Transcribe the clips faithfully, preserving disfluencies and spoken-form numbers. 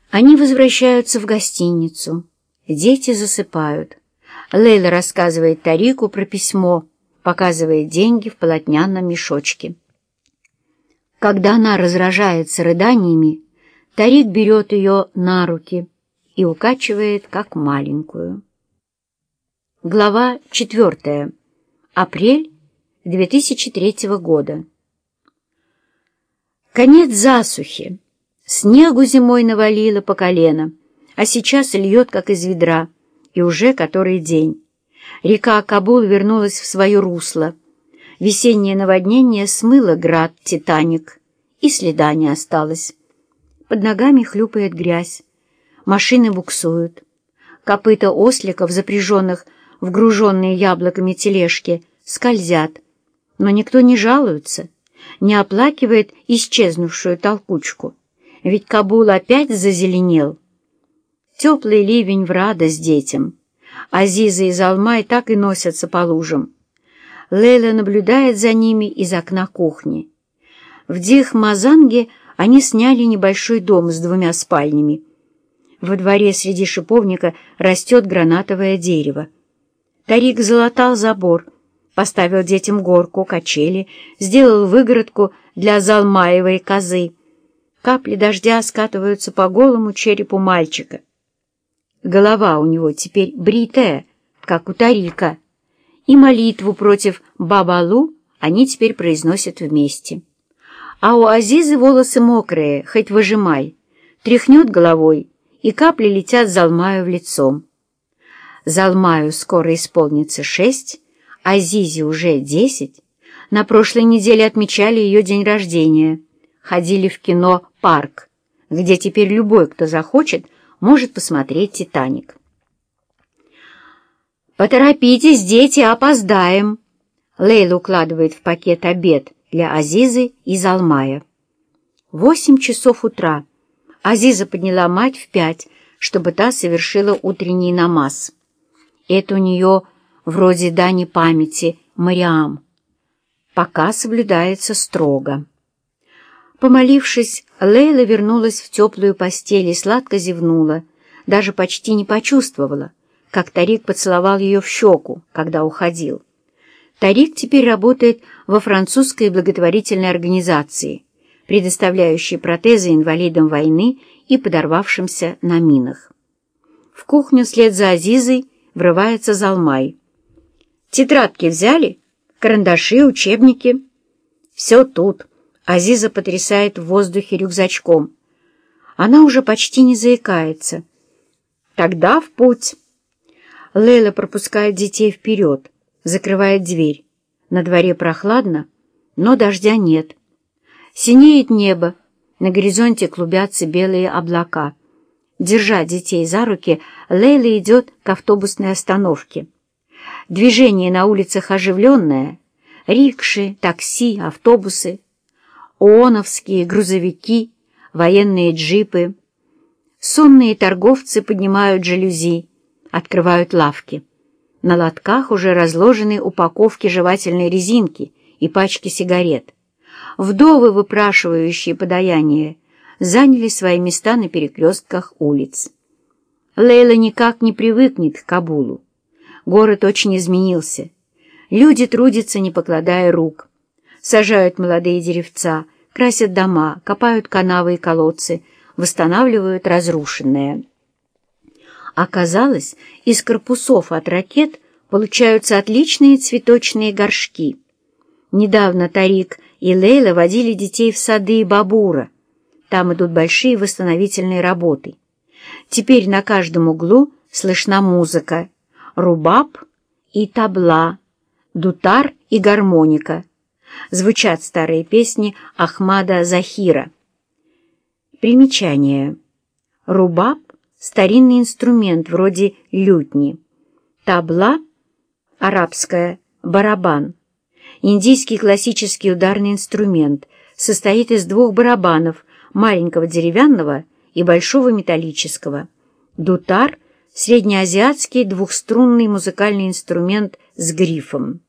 Они возвращаются в гостиницу. Дети засыпают. Лейла рассказывает Тарику про письмо, показывает деньги в полотняном мешочке. Когда она разражается рыданиями, Тарик берет ее на руки и укачивает, как маленькую. Глава четвертая. Апрель две тысячи третьего года. Конец засухи. Снегу зимой навалило по колено, а сейчас льет, как из ведра, и уже который день. Река Кабул вернулась в свое русло. Весеннее наводнение смыло град «Титаник», и следа не осталось. Под ногами хлюпает грязь, машины буксуют. Копыта осликов, запряженных в груженные яблоками тележки, скользят, но никто не жалуется, не оплакивает исчезнувшую толкучку. Ведь Кабул опять зазеленел. Теплый ливень в радость детям. Азиза и Залмай так и носятся по лужам. Лейла наблюдает за ними из окна кухни. В Дих-Мазанге они сняли небольшой дом с двумя спальнями. Во дворе среди шиповника растет гранатовое дерево. Тарик залатал забор, поставил детям горку, качели, сделал выгородку для Залмаевой козы. Капли дождя скатываются по голому черепу мальчика. Голова у него теперь бритая, как у Тарика, и молитву против Бабалу они теперь произносят вместе. А у Азизы волосы мокрые, хоть выжимай, тряхнет головой, и капли летят Залмаю в лицо. Залмаю скоро исполнится шесть, Азизе уже десять. На прошлой неделе отмечали ее день рождения. Ходили в кино «Парк», где теперь любой, кто захочет, может посмотреть «Титаник». «Поторопитесь, дети, опоздаем!» Лейла укладывает в пакет обед для Азизы и Залмая. Восемь часов утра. Азиза подняла мать в пять, чтобы та совершила утренний намаз. Это у нее вроде дани памяти Мариам. Пока соблюдается строго. Помолившись, Лейла вернулась в теплую постель и сладко зевнула, даже почти не почувствовала, как Тарик поцеловал ее в щеку, когда уходил. Тарик теперь работает во французской благотворительной организации, предоставляющей протезы инвалидам войны и подорвавшимся на минах. В кухню вслед за Азизой врывается Залмай. «Тетрадки взяли? Карандаши, учебники?» «Все тут». Азиза потрясает в воздухе рюкзачком. Она уже почти не заикается. «Тогда в путь!» Лейла пропускает детей вперед, закрывает дверь. На дворе прохладно, но дождя нет. Синеет небо, на горизонте клубятся белые облака. Держа детей за руки, Лейла идет к автобусной остановке. Движение на улицах оживленное. Рикши, такси, автобусы. ООНовские грузовики, военные джипы. Сонные торговцы поднимают жалюзи, открывают лавки. На лотках уже разложены упаковки жевательной резинки и пачки сигарет. Вдовы, выпрашивающие подаяние, заняли свои места на перекрестках улиц. Лейла никак не привыкнет к Кабулу. Город очень изменился. Люди трудятся, не покладая рук. Сажают молодые деревца, красят дома, копают канавы и колодцы, восстанавливают разрушенное. Оказалось, из корпусов от ракет получаются отличные цветочные горшки. Недавно Тарик и Лейла водили детей в сады Бабура. Там идут большие восстановительные работы. Теперь на каждом углу слышна музыка: рубаб и табла, дутар и гармоника. Звучат старые песни Ахмада Захира. Примечание. Рубаб — старинный инструмент вроде лютни. Табла — арабская, барабан. Индийский классический ударный инструмент, состоит из двух барабанов, маленького деревянного и большого металлического. Дутар — среднеазиатский двухструнный музыкальный инструмент с грифом.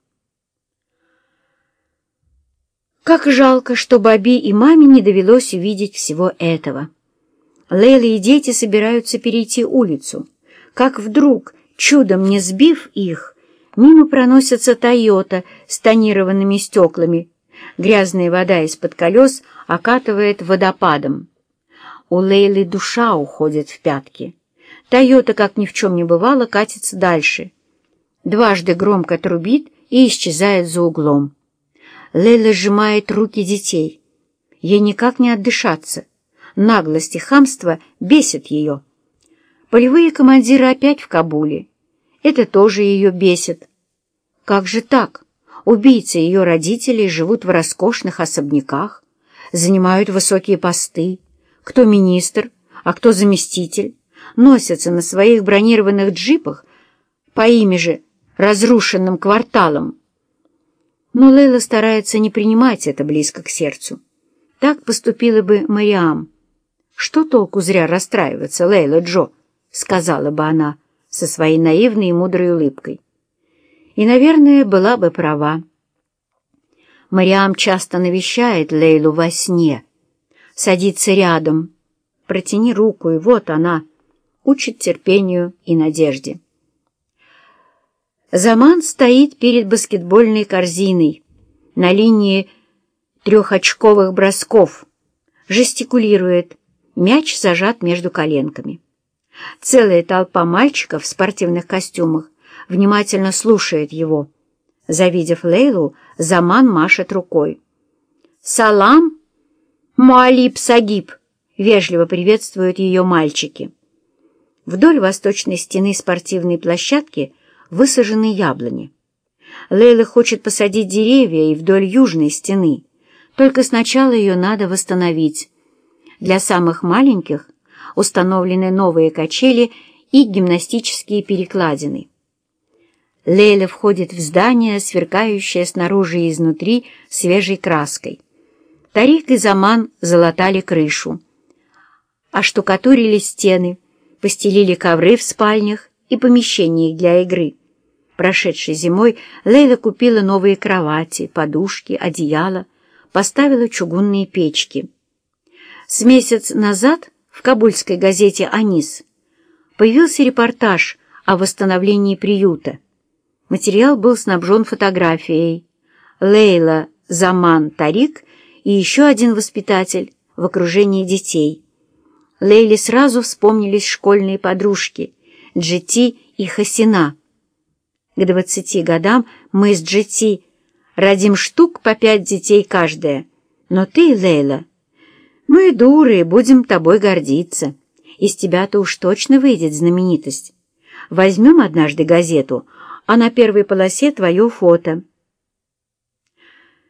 Как жалко, что Баби и маме не довелось увидеть всего этого. Лейла и дети собираются перейти улицу, как вдруг, чудом не сбив их, мимо проносится «Тойота» с тонированными стеклами. Грязная вода из-под колес окатывает водопадом. У Лейлы душа уходит в пятки. «Тойота», как ни в чем не бывало, катится дальше. Дважды громко трубит и исчезает за углом. Лейла сжимает руки детей. Ей никак не отдышаться. Наглость и хамство бесят ее. Полевые командиры опять в Кабуле. Это тоже ее бесит. Как же так? Убийцы ее родителей живут в роскошных особняках, занимают высокие посты. Кто министр, а кто заместитель, носятся на своих бронированных джипах по ими же разрушенным кварталам. Но Лейла старается не принимать это близко к сердцу. Так поступила бы Мариам. «Что толку зря расстраиваться, Лейла Джо?» — сказала бы она со своей наивной и мудрой улыбкой. И, наверное, была бы права. Мариам часто навещает Лейлу во сне, садится рядом, протяни руку, и вот она учит терпению и надежде. Заман стоит перед баскетбольной корзиной на линии трехочковых бросков, жестикулирует, мяч зажат между коленками. Целая толпа мальчиков в спортивных костюмах внимательно слушает его. Завидев Лейлу, Заман машет рукой. «Салам, Муалиб Сагиб!» — вежливо приветствуют ее мальчики. Вдоль восточной стены спортивной площадки высажены яблони. Лейла хочет посадить деревья и вдоль южной стены, только сначала ее надо восстановить. Для самых маленьких установлены новые качели и гимнастические перекладины. Лейла входит в здание, сверкающее снаружи и изнутри свежей краской. Тарик и Заман залатали крышу, оштукатурили стены, постелили ковры в спальнях и помещениях для игры. Прошедшей зимой Лейла купила новые кровати, подушки, одеяла, поставила чугунные печки. С месяц назад в кабульской газете «Анис» появился репортаж о восстановлении приюта. Материал был снабжен фотографией. Лейла, Заман, Тарик и еще один воспитатель в окружении детей. Лейле сразу вспомнились школьные подружки Джити и Хасина. К двадцати годам мы с Джити родим штук по пять детей каждая. Но ты, Лейла, мы дуры, будем тобой гордиться. Из тебя-то уж точно выйдет знаменитость. Возьмем однажды газету, а на первой полосе твое фото.